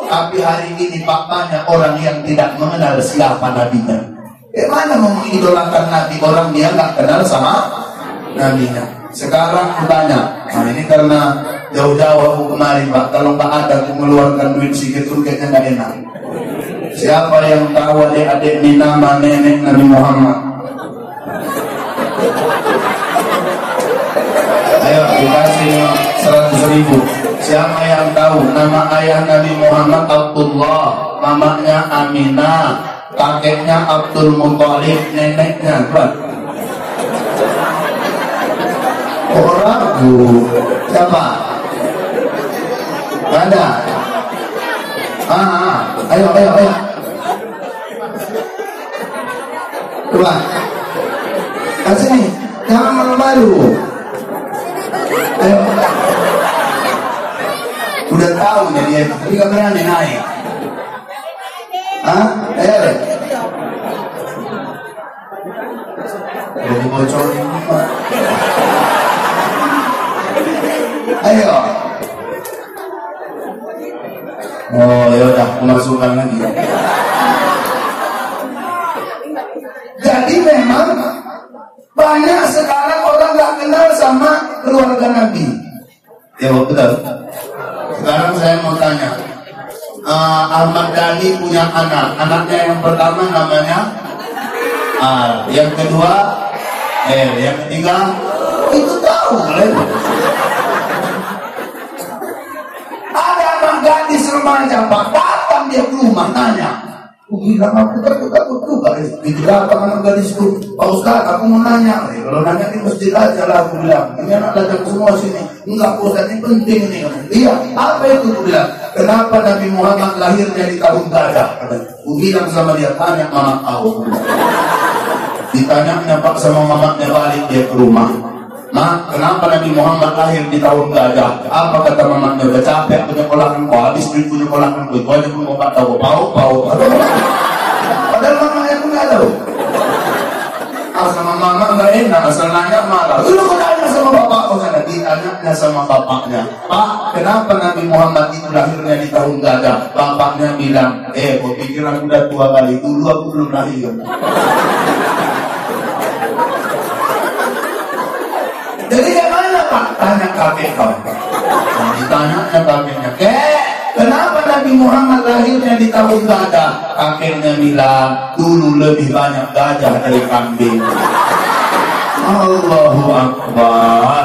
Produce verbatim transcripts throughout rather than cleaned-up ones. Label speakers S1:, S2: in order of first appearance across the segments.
S1: Tapi hari ini faktanya orang yang tidak mengenal siapa nabinya. Bagaimana mau mengidolakan nabi orang dia nggak kenal sama nabinya? Sekarang aku tanya, nah ini karena jauh-jauh aku kemarin Pak, kalau nggak ada aku mengeluarkan duit sedikit pun kayaknya nggak enak. Siapa yang tahu adik-adik ini nama nenek Nabi Muhammad? Ayo dikasih seratus ribu. Siapa yang tahu nama ayah Nabi Muhammad? Abdullah, mamanya Aminah, kakeknya Abdul Muthalib, neneknya Pak. Oh ragu. Siapa? Ada? Ah, ayo, ayo, ayo. Coba. Kasih nih, jangan malu-malu. Ayo. Udah tahu ya dia, tapi gak berani naik. Hah? Ayo, ayo. Jadi bocorin. Ayo. Oh ya udah, masukkan lagi. Jadi memang banyak sekarang orang nggak kenal sama keluarga Nabi. Ya betul. Sekarang saya mau tanya, uh, Ahmad Dhani punya anak. Anaknya yang pertama namanya Al, yang kedua L, yang ketiga itu tahu kalian. Ada anak gadis remaja Pak, datang dia ke rumah nanya. Aku bilang aku takut-takut juga. Di belakang anak gadis itu, Pak Ustaz, aku mau nanya. Eh, kalau nanya di masjid aja lah, aku bilang. Ini anak datang semua sini. Enggak, Pak Ustaz, ini penting nih. Iya, apa itu? Aku bilang, kenapa Nabi Muhammad lahirnya di tahun gajah? Aku bilang sama dia, tanya mama kau. Ditanyanya Pak sama mamanya, balik dia ke rumah. Nah, kenapa Nabi Muhammad lahir di tahun gajah? Apa kata mamanya? Udah capek punya kolakan kau, habis duit punya kolakan kau. Itu aja pun mau tak tahu, bau, bau. Padahal mamanya pun nggak tahu. Ah, sama mama nggak enak, asal nanya marah. Lu kok nanya sama bapak? Oh, karena ditanya sama bapaknya. Pak, kenapa Nabi Muhammad itu lahirnya di tahun gajah? Bapaknya bilang, eh, kau pikir aku udah tua kali, dulu aku belum lahir. Jadi gimana Pak? Tanya kakek kau. Nah, ditanya kakeknya, kek, kenapa Nabi Muhammad lahirnya di tahun gajah? Kakeknya bilang, dulu lebih banyak gajah dari kambing. Allahu Akbar.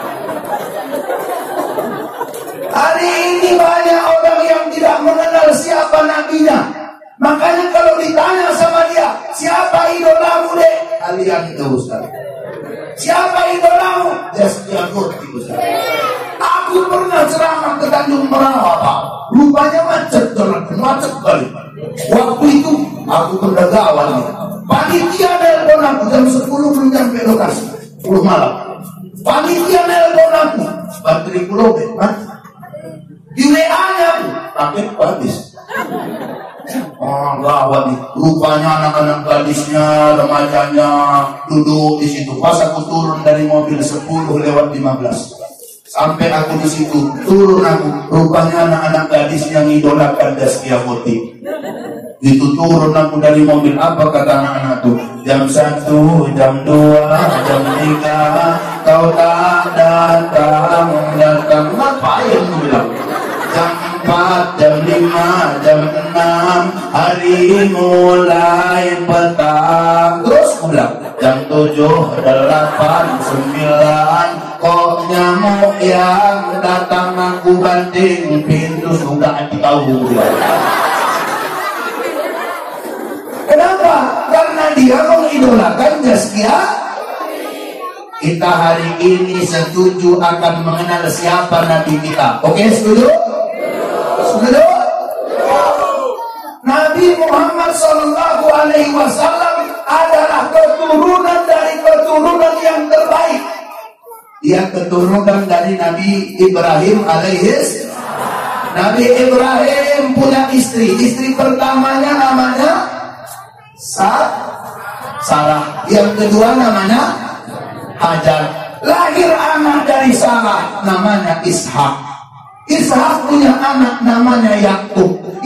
S1: Hari ini banyak orang yang tidak mengenal siapa nabinya. Makanya kalau ditanya sama dia, siapa idolamu deh? Kalian itu Ustaz. Siapa idolamu? Zaskia Gotik Ustaz. Aku pernah ceramah ke Tanjung Merawa Pak. Rupanya macet, macet kali. Waktu itu aku pendagawan. Panitia nelpon aku jam sepuluh belum sampai lokasi. sepuluh malam. Panitia nelpon aku. Baterai pulau mati. Di W A-nya aku paket habis. Oh gawat nih, rupanya anak-anak gadisnya, remajanya duduk di situ. Pas aku turun dari mobil sepuluh lewat lima belas, sampai aku di situ turun aku, rupanya anak-anak gadis yang idolakan Zaskia Gotik. Itu turun aku dari mobil, apa kata anak-anak tuh? Jam satu, jam dua, jam tiga, kau tak datang, datang ngapain? Aku bilang. Jam empat, jam lima, jam enam, hari mulai petang. Terus aku bilang, jam tujuh, delapan, sembilan, kok nyamuk yang datang aku banting pintu sudah ditahu. Kenapa? Karena dia mengidolakan Zaskia. Kita hari ini setuju akan mengenal siapa Nabi kita. Oke, setuju? Setuju? Nabi Muhammad Sallallahu Alaihi Wasallam adalah keturunan dari keturunan yang terbaik. Dia keturunan dari Nabi Ibrahim alaihis. Nabi Ibrahim punya istri. Istri pertamanya namanya Sarah. Yang kedua namanya Hajar. Lahir anak dari Sarah namanya Ishak. Ishak punya anak namanya Yakub.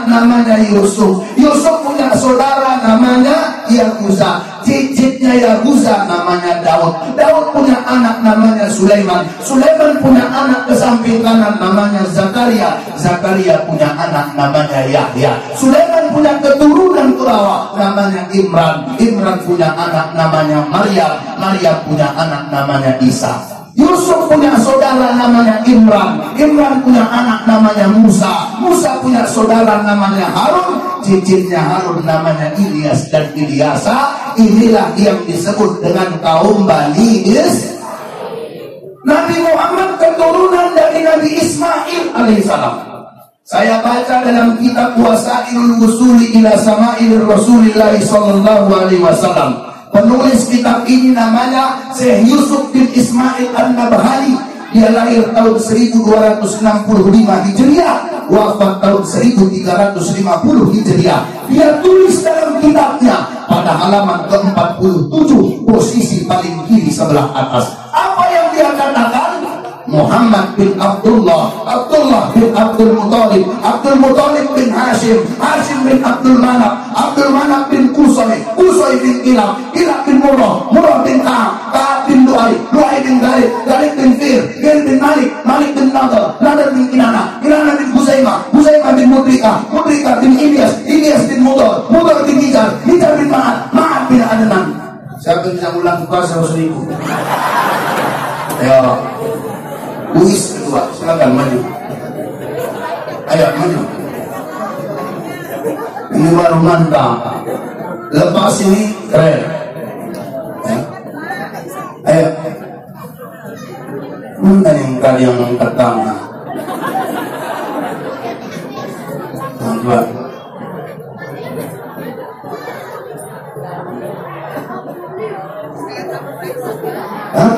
S1: namanya Yusuf. Yusuf punya saudara namanya Yahuza. Cicitnya Yahuza namanya Daud. Daud punya anak namanya Sulaiman. Sulaiman punya anak ke samping kanan namanya Zakaria. Zakaria punya anak namanya Yahya. Sulaiman punya keturunan perawa namanya Imran. Imran punya anak namanya Maryam. Maryam punya anak namanya Isa. Yusuf punya saudara namanya Imran. Imran punya anak namanya Musa. Musa punya saudara namanya Harun. Cicitnya Harun namanya Ilyas dan Ilyasa. Inilah yang disebut dengan kaum Bani Israil. Nabi Muhammad keturunan dari Nabi Ismail alaihissalam. Saya baca dalam kitab Wasailul Wusuli ila Sama'il Rasulillah sallallahu alaihi wasallam. Penulis kitab ini namanya Syekh Yusuf bin Ismail An-Nabhani. Dia lahir tahun seribu dua ratus enam puluh lima Hijriah, wafat tahun seribu tiga ratus lima puluh Hijriah. Dia tulis dalam kitabnya pada halaman ke empat puluh tujuh, posisi paling kiri sebelah atas. Apa yang dia katakan? Muhammad bin Abdullah, Abdullah bin Abdul Muttalib, Abdul Muttalib bin Hashim, Hashim bin Abdul Manaf, Abdul Manaf bin Qusay, Qusay bin Kilab, Kilab bin Murrah, Murrah bin Ka'ab, Ka'ab bin Lu'ay, Lu'ay bin Ghalib, Ghalib bin Fir, Fir bin Malik, Malik bin Nadar, Nadar bin Kinana, Kinana bin Huzaimah, Huzaimah bin Mudrika, Mudrika bin Ilyas, Ilyas bin Mudar, Mudar bin Nijar, Nijar bin Ma'ad, Ma'ad bin Adnan. Siapa bisa ulang kuasa seribu? Ya. Uis kedua, silakan maju. Ayo maju. Ini baru mantap. Lepas ini keren. Ya. Ayo. Mana yang kalian angkat tangan? Nah, coba. Hah?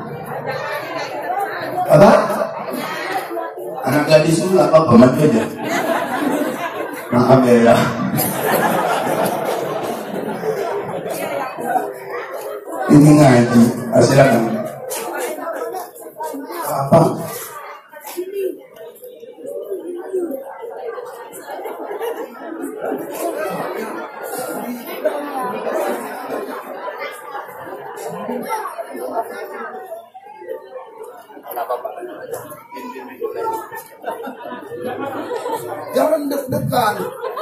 S1: Apa? Anak gadis itu apa apa mati aja. Maaf ya. Ini ngaji. Silakan. Apa? Jangan deg-degan.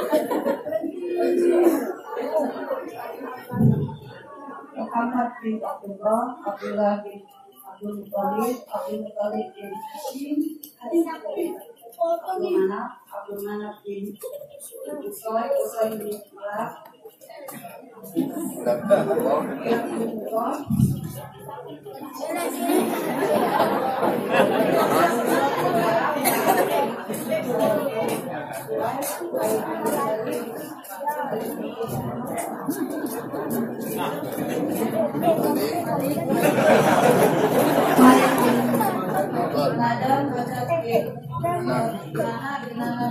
S2: Muhammad bin Abdullah, Abdullah bin Abdul Muttalib, Abdul Muttalib bin Hashim, Abdul Manaf, Abdul Manaf bin Qusay, Qusay bin Kilab, bin Murrah, Nadam baca bin Nana bin Nana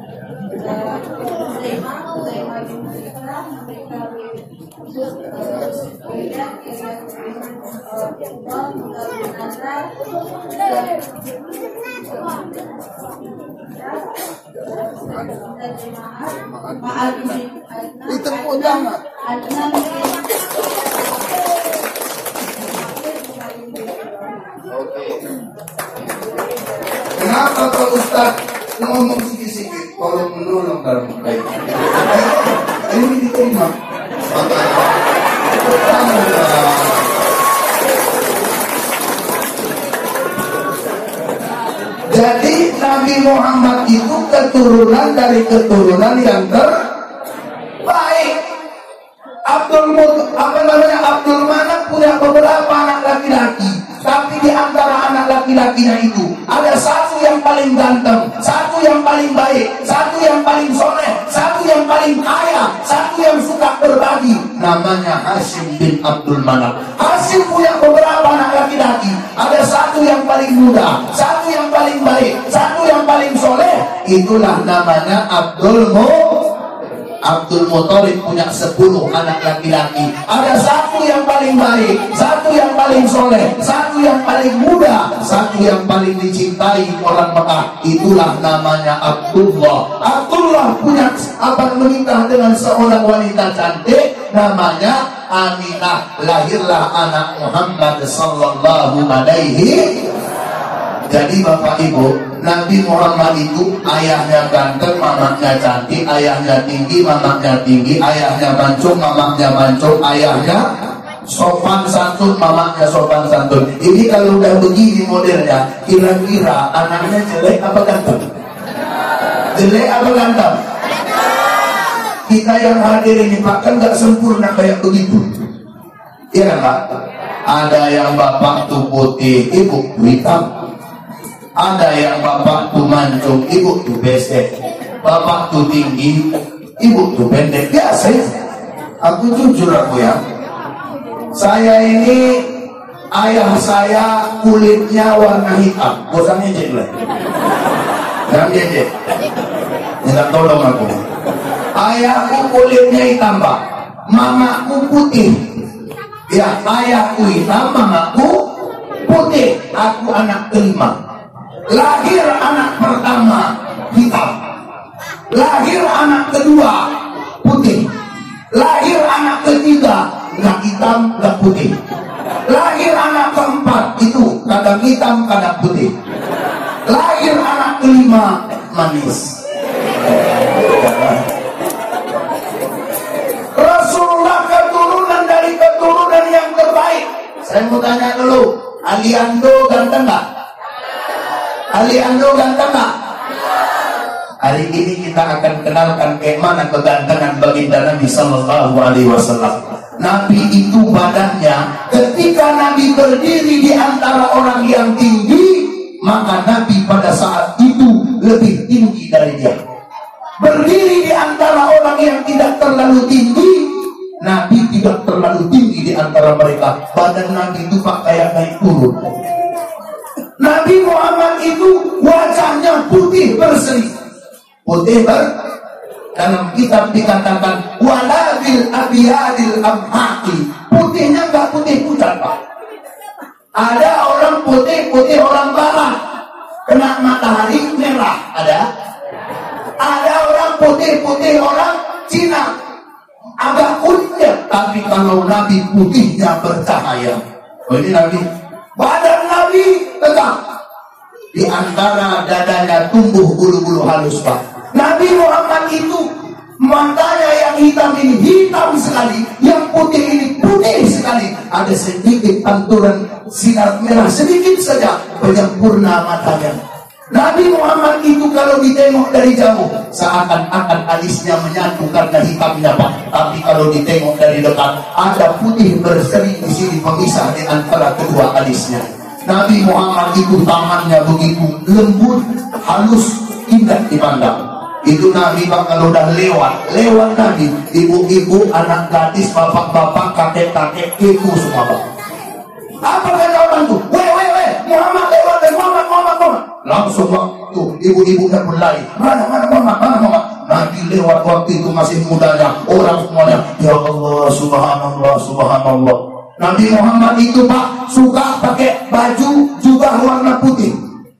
S2: Sulaiman Sulaiman bin Mereka Mereka bin Sulaiman Sulaiman bin Umar bin Nazar Ma'al bin Adnan Adnan
S1: Kenapa Pak Ustaz ngomong sedikit-sedikit? Tolong menolong dalam baik. Ini diterima. Jadi Nabi Muhammad itu keturunan dari keturunan yang terbaik. Abdul apa namanya Abdul Manaf punya beberapa anak laki-laki. Tapi di antara anak laki-lakinya itu ada satu yang paling ganteng, satu yang paling baik, satu yang paling soleh, satu yang paling kaya, satu yang suka berbagi. Namanya Hashim bin Abdul Manaf. Hashim punya beberapa anak laki-laki. Ada satu yang paling muda, satu yang paling baik, satu yang paling soleh. Itulah namanya Abdul Mu Abdul Muthalib punya sepuluh anak laki-laki. Ada satu yang paling baik, satu yang paling soleh, satu yang paling muda, satu yang paling dicintai orang Mekah. Itulah namanya Abdullah. Abdullah punya apa menikah dengan seorang wanita cantik, namanya Aminah. Lahirlah anak Muhammad sallallahu alaihi. Jadi Bapak Ibu, Nabi Muhammad itu ayahnya ganteng, mamanya cantik, ayahnya tinggi, mamanya tinggi, ayahnya mancung, mamanya mancung, ayahnya sopan santun, mamanya sopan santun. Ini kalau udah begini modelnya, kira-kira anaknya jelek apa ganteng? Jelek apa ganteng? Kita yang hadir ini Pak kan gak sempurna kayak begitu. Iya kan Pak? Ada yang bapak tuh putih, ibu hitam. Ada yang bapak tuh mancung, ibu tuh besek. Bapak tuh tinggi, ibu tuh pendek. Biasa ya. Aku jujur aku ya. Saya ini, ayah saya kulitnya warna hitam. Bosan ngejek lah. Jangan ngejek. Minta tolong aku. Ayahku kulitnya hitam Pak. Mamaku putih. Ya, ayahku hitam, mamaku putih. Aku anak kelima. Lahir anak pertama hitam, lahir anak kedua putih, lahir anak ketiga nggak hitam nggak putih, lahir anak keempat itu kadang hitam kadang putih, lahir anak kelima manis. Rasulullah keturunan dari keturunan yang terbaik. Saya mau tanya dulu, Aliando ganteng nggak? Aliando ganteng gak? Hari ini kita akan kenalkan bagaimana kegantengan baginda Nabi Sallallahu Alaihi Wasallam. Nabi itu badannya, ketika Nabi berdiri di antara orang yang tinggi, maka Nabi pada saat itu lebih tinggi dari dia. Berdiri di antara orang yang tidak terlalu tinggi, Nabi tidak terlalu tinggi di antara mereka. Badan Nabi itu pak kayak naik turun. Nabi Muhammad itu wajahnya putih berseri, putih ber. Dalam kitab dikatakan walabil abiyadil amhaqi, putihnya nggak putih pucat Pak. Ada orang putih putih orang barat, kena matahari merah. Ada. Ada orang putih putih orang Cina, agak kulitnya. Tapi kalau Nabi putihnya bercahaya. Oh ini Nabi. Badan Nabi tegak. Di antara dadanya tumbuh bulu-bulu halus Pak. Nabi Muhammad itu matanya yang hitam ini hitam sekali, yang putih ini putih sekali. Ada sedikit pantulan sinar merah sedikit saja menyempurna matanya. Nabi Muhammad itu kalau ditengok dari jauh seakan-akan alisnya menyatu karena hitamnya Pak. Tapi kalau ditengok dari dekat ada putih berseri di sini pemisah di antara kedua alisnya. Nabi Muhammad itu tangannya begitu lembut, halus, indah dipandang. Itu Nabi Pak kalau udah lewat, lewat Nabi, ibu-ibu, anak gadis, bapak-bapak, kakek-kakek, itu semua Pak. Apa kata orang tuh? Weh, weh, weh, Muhammad lewat, Muhammad, Muhammad, Muhammad. Langsung waktu ibu-ibu udah berlari. Mana, mana, Muhammad, mana, Muhammad. Nabi lewat waktu itu masih mudanya. Orang semuanya, ya Allah, subhanallah, subhanallah. Nabi Muhammad itu Pak suka pakai baju jubah warna putih.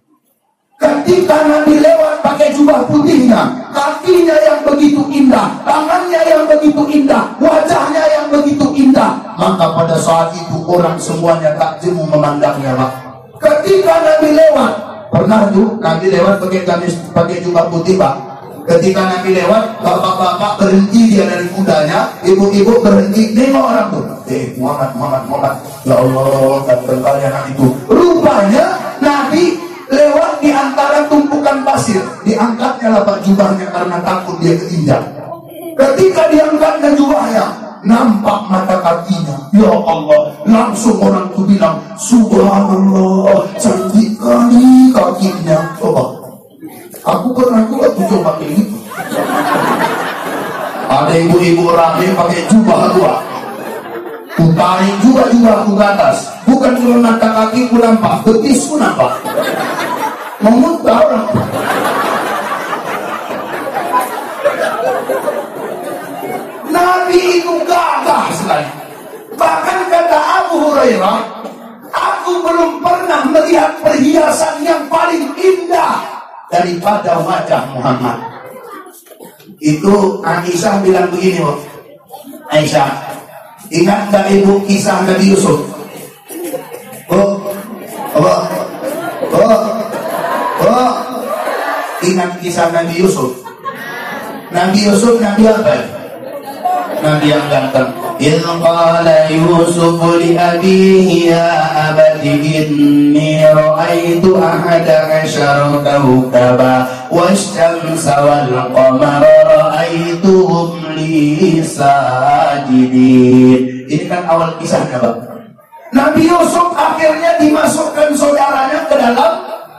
S1: Ketika Nabi lewat pakai jubah putihnya, kakinya yang begitu indah, tangannya yang begitu indah, wajahnya yang begitu indah, maka pada saat itu orang semuanya tak jemu memandangnya Pak. Ketika Nabi lewat, pernah tuh Nabi lewat pakai gamis, pakai jubah putih Pak. Ketika Nabi lewat, bapak-bapak berhenti dia dari kudanya, ibu-ibu berhenti nengok orang tuh. Eh Muhammad, Muhammad, Muhammad, ya Allah, ganteng kali anak itu. Rupanya Nabi lewat di antara tumpukan pasir, diangkatnya lah Pak jubahnya karena takut dia keinjak. Ketika diangkatnya jubahnya, nampak mata kakinya. Ya Allah, langsung orang itu bilang, subhanallah, cantik kali kakinya. Coba, aku pernah juga tuh coba kayak gitu. Ada ibu-ibu rame pakai jubah dua, tarik juga jubahku ke atas, bukan cuma mata kakiku nampak, betisku nampak. Memuntah orang. melihat perhiasan yang paling indah daripada wajah Muhammad. Itu Aisyah bilang begini, oh. Aisyah, ingat gak ibu kisah Nabi Yusuf? Oh, oh, oh, oh. Ingat kisah Nabi Yusuf? Nabi Yusuf Nabi apa? Nabi yang ganteng. إذ قال يوسف لأبيه يا أبت إني رأيت أحد عشر كوكبا والشمس والقمر رأيتهم لي ساجدين. Ini kan awal kisahnya, Bang. Nabi Yusuf akhirnya dimasukkan saudaranya ke dalam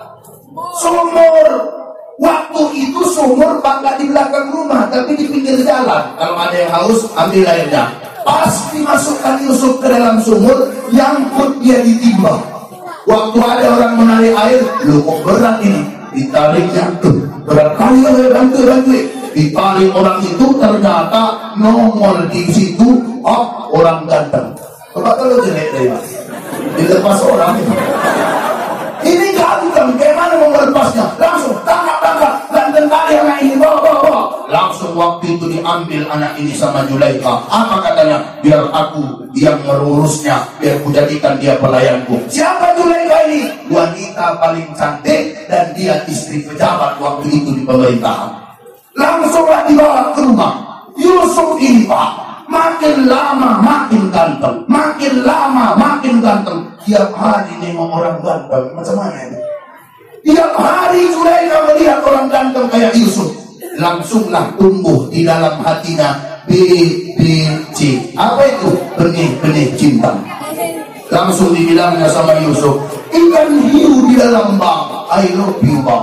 S1: sumur. Waktu itu sumur bangga di belakang rumah, tapi di pinggir jalan. Kalau ada yang haus, ambil airnya. Pas dimasukkan Yusuf ke dalam sumur, nyangkut dia ditimba. Waktu ada orang menarik air, lu kok berat ini? Ditariknya tuh, berat kali ya, bantu bantu. Ditarik orang itu, ternyata nongol di situ, oh orang ganteng. Coba kalau jelek deh, Mas. Dilepas orang itu. Ini ganteng, bagaimana mau melepasnya? Langsung tangkap tangkap, ganteng kali anak ini, bawa bawa bawa. Langsung waktu itu diambil anak ini sama Zulaikha. Apa katanya? Biar aku yang mengurusnya, biar ku jadikan dia pelayanku. Siapa Zulaikha ini? Wanita paling cantik dan dia istri pejabat waktu itu di pemerintahan. Langsunglah dibawa ke rumah. Yusuf ini, Pak, makin lama makin ganteng, makin lama makin ganteng. Tiap hari nengok orang ganteng, macam mana ini? Tiap hari Zulaikha melihat orang ganteng kayak Yusuf, langsunglah tumbuh di dalam hatinya B B C. Apa itu? Benih-benih cinta. Langsung dibilangnya sama Yusuf, ikan hiu di dalam bak, I love you bak.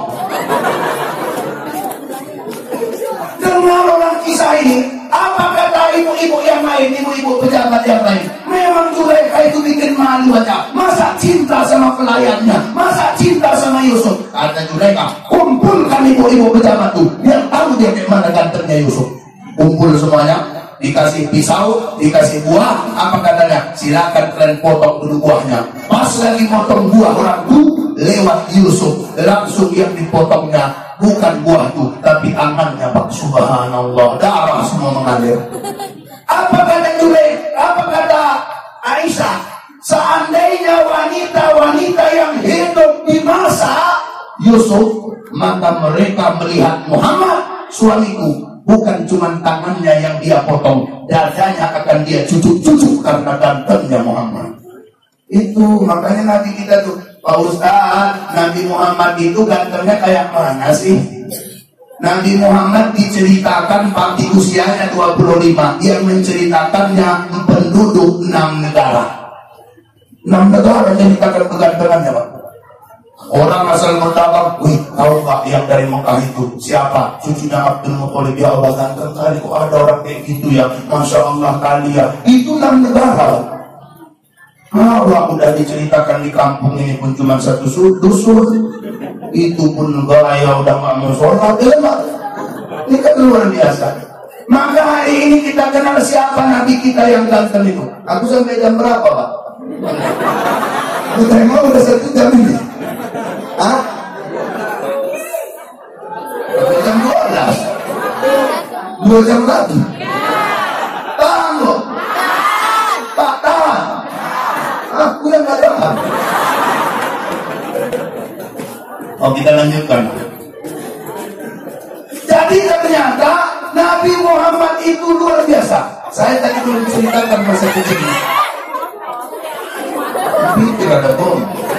S1: Dengar orang kisah ini, apa kata ibu-ibu yang lain, ibu-ibu pejabat yang lain? Memang Zulaikha itu bikin malu aja. Masa cinta sama pelayannya, masa cinta sama Yusuf? Kata Zulaikha, kumpulkan ibu-ibu pejabat tuh, biar tahu dia bagaimana gantengnya Yusuf. Kumpul semuanya, dikasih pisau, dikasih buah. Apa katanya? Silakan kalian potong dulu buahnya. Pas lagi potong buah orang tuh, lewat Yusuf, langsung yang dipotongnya bukan buah itu, tapi tangannya, Pak. Subhanallah, darah semua mengalir. Apa kata Zulaikha? Apa kata Aisyah? Seandainya wanita-wanita yang hidup di masa Yusuf, maka mereka melihat Muhammad, suamiku, bukan cuma tangannya yang dia potong, dadanya akan dia cucuk-cucuk karena gantengnya Muhammad. Itu makanya Nabi kita tuh, Pak Ustaz, Nabi Muhammad itu gantengnya kayak mana sih? Nabi Muhammad diceritakan waktu usianya dua puluh lima, yang menceritakannya penduduk enam negara. enam negara menceritakan kegantengannya, Pak. Orang asal berdagang, wih, tahu gak yang dari Mekah itu siapa? Cucunya Abdul Muthalib. Ya Allah, ganteng kali kok ada orang kayak gitu ya. Masya Allah kali ya. Itu enam negara. Allah udah diceritakan di kampung ini pun cuma satu dusun. Itu pun gaya udah gak mau sholat ya, Pak. Ini kan luar biasa. Maka hari ini kita kenal siapa Nabi kita yang ganteng itu. Aku sampai jam berapa, Pak? Kita mau udah satu jam ini. Hah? Jam dua belas. Dua jam lagi. Tahan loh. Tak tahan. Aku yang gak tahan. Oh, kita lanjutkan. Jadi ternyata Nabi Muhammad itu luar biasa. Saya tadi belum ceritakan masa kecil ini. Tapi tidak ada bom.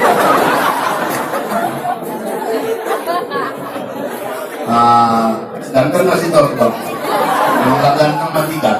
S1: Ah, ganteng masih tahu bang. Kalau nggak ganteng matikan.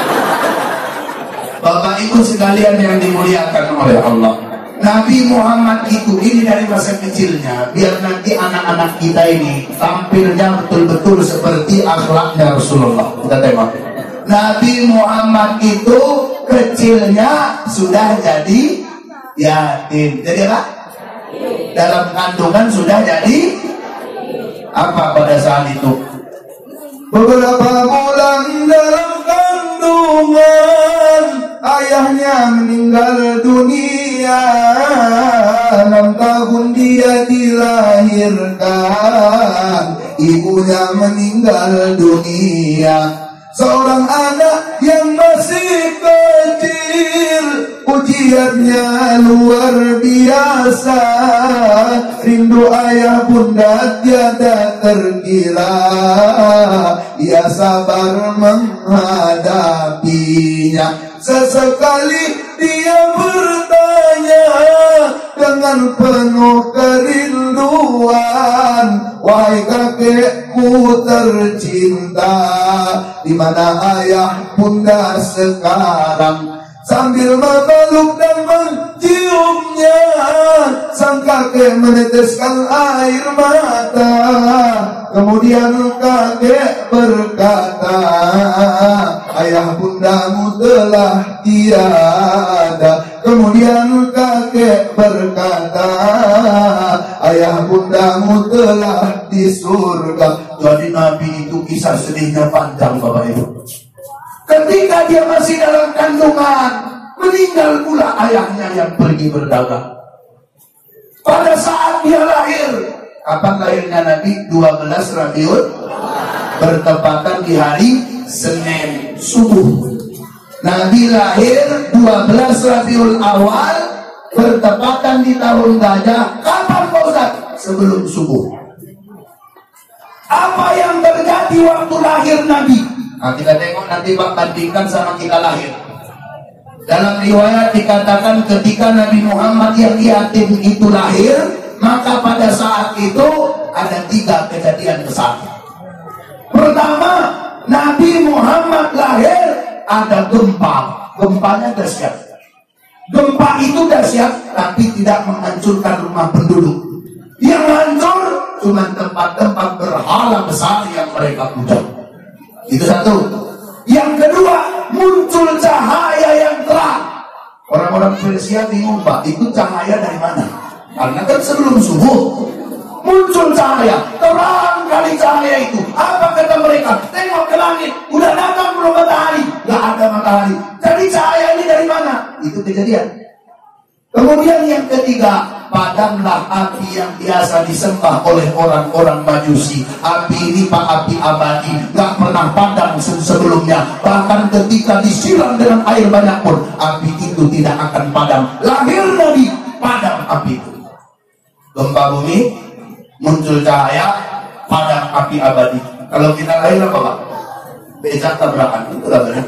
S1: Bapak Ibu sekalian yang dimuliakan oleh Allah, Nabi Muhammad itu ini dari masa kecilnya, biar nanti anak-anak kita ini tampilnya betul-betul seperti akhlaknya Rasulullah. Kita tengok. Nabi Muhammad itu kecilnya sudah jadi yatim. Jadi apa? Dalam kandungan sudah jadi apa pada saat itu? Beberapa bulan dalam kandungan, ayahnya meninggal dunia. Enam tahun dia dilahirkan, ibunya meninggal dunia. Seorang anak yang masih kecil, ujiannya luar biasa. Rindu ayah bunda tiada terkira, ia sabar menghadapinya. Sesekali dia bertanya dengan penuh kerinduan, wahai kakekku tercinta, di mana ayah bunda sekarang? Sambil memeluk dan menciumnya, sang kakek meneteskan air mata. Kemudian kakek berkata, ayah bundamu telah tiada. Kemudian kakek berkata, ayah bundamu telah di surga. Jadi Nabi itu kisah sedihnya panjang, Bapak Ibu. Ketika dia masih dalam kandungan, meninggal pula ayahnya yang pergi berdagang. Pada saat dia lahir, kapan lahirnya Nabi? dua belas Rabiul, bertepatan di hari Senin subuh. Nabi lahir dua belas Rabiul Awal, bertepatan di tahun gajah. Kapan Pak Ustaz? Sebelum subuh. Apa yang terjadi waktu lahir Nabi? Nah, kita tengok nanti Pak, bandingkan sama kita lahir. Dalam riwayat dikatakan ketika Nabi Muhammad yang yatim itu lahir, maka pada saat itu ada tiga kejadian besar. Pertama, Nabi Muhammad lahir, ada gempa. Gempanya dahsyat. Gempa itu dahsyat, tapi tidak menghancurkan rumah penduduk. Yang hancur cuma tempat-tempat berhala besar yang mereka puja. Itu satu. Yang kedua, muncul cahaya yang terang. Orang-orang Persia bingung, Pak, itu cahaya dari mana? Karena kan sebelum subuh muncul cahaya, terang kali cahaya itu. Apa kata mereka? Tengok ke langit, udah datang belum matahari? Gak ada matahari. Jadi cahaya ini dari mana? Itu kejadian. Kemudian yang ketiga, padamlah api yang biasa disembah oleh orang-orang Majusi. Api ini Pak, api abadi, gak pernah padam sebelumnya. Bahkan ketika disiram dengan air banyak pun, api itu tidak akan padam. Lahir Nabi, padam api itu. Gempa bumi, muncul cahaya, padam api abadi. Kalau kita lahir apa Pak? Becak tabrakan, itu lah benar.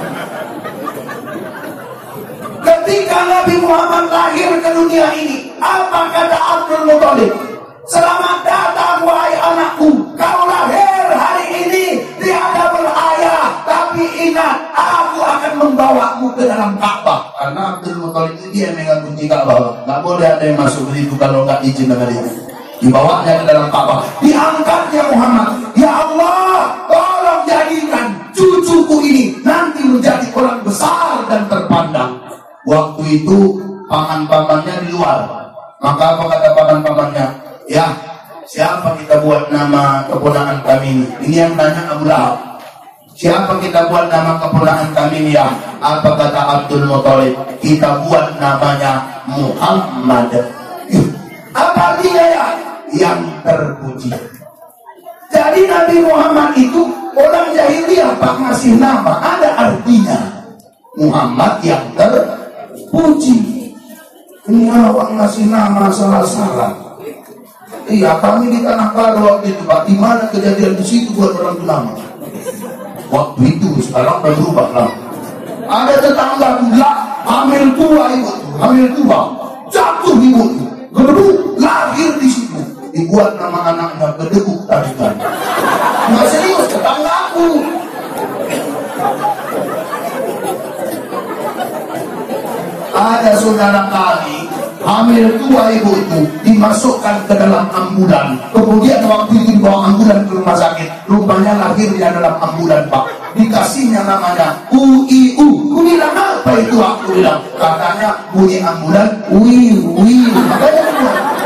S1: Ketika Nabi Muhammad lahir ke dunia ini, apa kata Abdul Muthalib? Selamat datang wahai anakku, kau lahir hari ini tiada berayah, tapi ingat aku akan membawamu ke dalam Ka'bah. Karena Abdul Muthalib itu dia yang megang kunci Ka'bah, nggak boleh ada yang masuk ke situ kalau nggak izin dengan dia. Dibawanya ke dalam Ka'bah, diangkatnya Muhammad. Ya Allah, tolong jadikan cucuku ini nanti menjadi orang besar dan terpandang. Waktu itu paman-pamannya di luar. Maka apa kata paman-pamannya? Ya, siapa kita buat nama keponakan kami ini? Ini yang tanya Abu Lahab. Siapa kita buat nama keponakan kami ini ya? Apa kata Abdul Muthalib? Kita buat namanya Muhammad. Apa artinya ya? Yang terpuji. Jadi Nabi Muhammad itu orang jahiliyah Pak ngasih nama, ada artinya. Muhammad yang terpuji. Ini awak ngasih nama salah-salah. Iya, kami di Tanah Karo waktu itu Pak, di mana kejadian di situ buat orang itu nama. Waktu itu, sekarang udah berubah lah. Ada tetangga gula, hamil tua ibu, hamil tua, jatuh ibu, gedebuk, lahir di situ. Dibuat nama anaknya gedebuk tarikan. Nggak serius, tetanggaku. Ada saudara kami hamil tua ibu itu dimasukkan ke dalam ambulan. Kemudian waktu itu dibawa ambulan ke rumah sakit, rupanya lahirnya dalam ambulan Pak. Dikasihnya namanya U I U. Ku bilang apa itu? Aku bilang katanya bunyi ambulan. Ui ui. Makanya